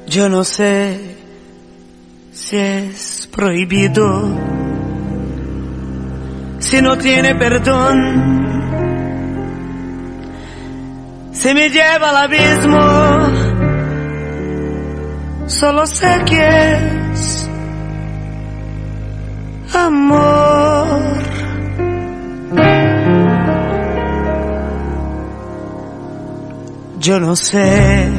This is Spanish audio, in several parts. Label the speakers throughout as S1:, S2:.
S1: Yo no sé si es prohibido, si no tiene perdón, si me lleva al abismo. Solo sé que es amor. Yo no sé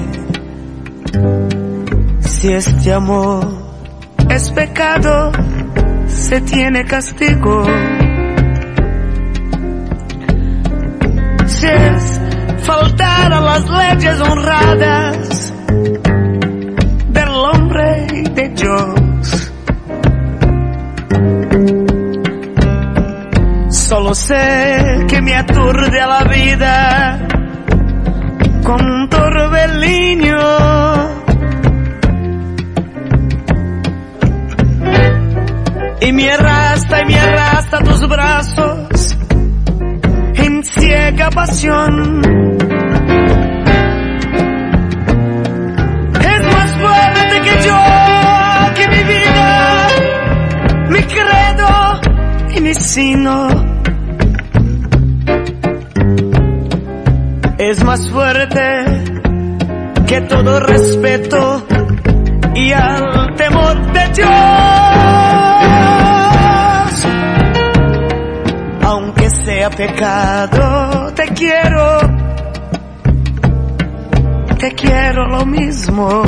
S1: si este amor es pecado, se tiene castigo. Si es faltar a las leyes honradas del hombre y de Dios. Solo sé que me aturde a la vida con un torbellino. Y me arrastra tus brazos en ciega pasión. Es más fuerte que yo, que mi vida, mi credo y mi sino. Es más fuerte que todo respeto y al temor de Dios. Aunque sea pecado, te quiero lo mismo.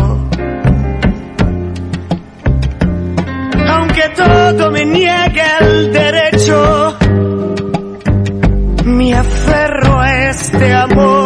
S1: Aunque todo me niegue el derecho, me aferro a este amor.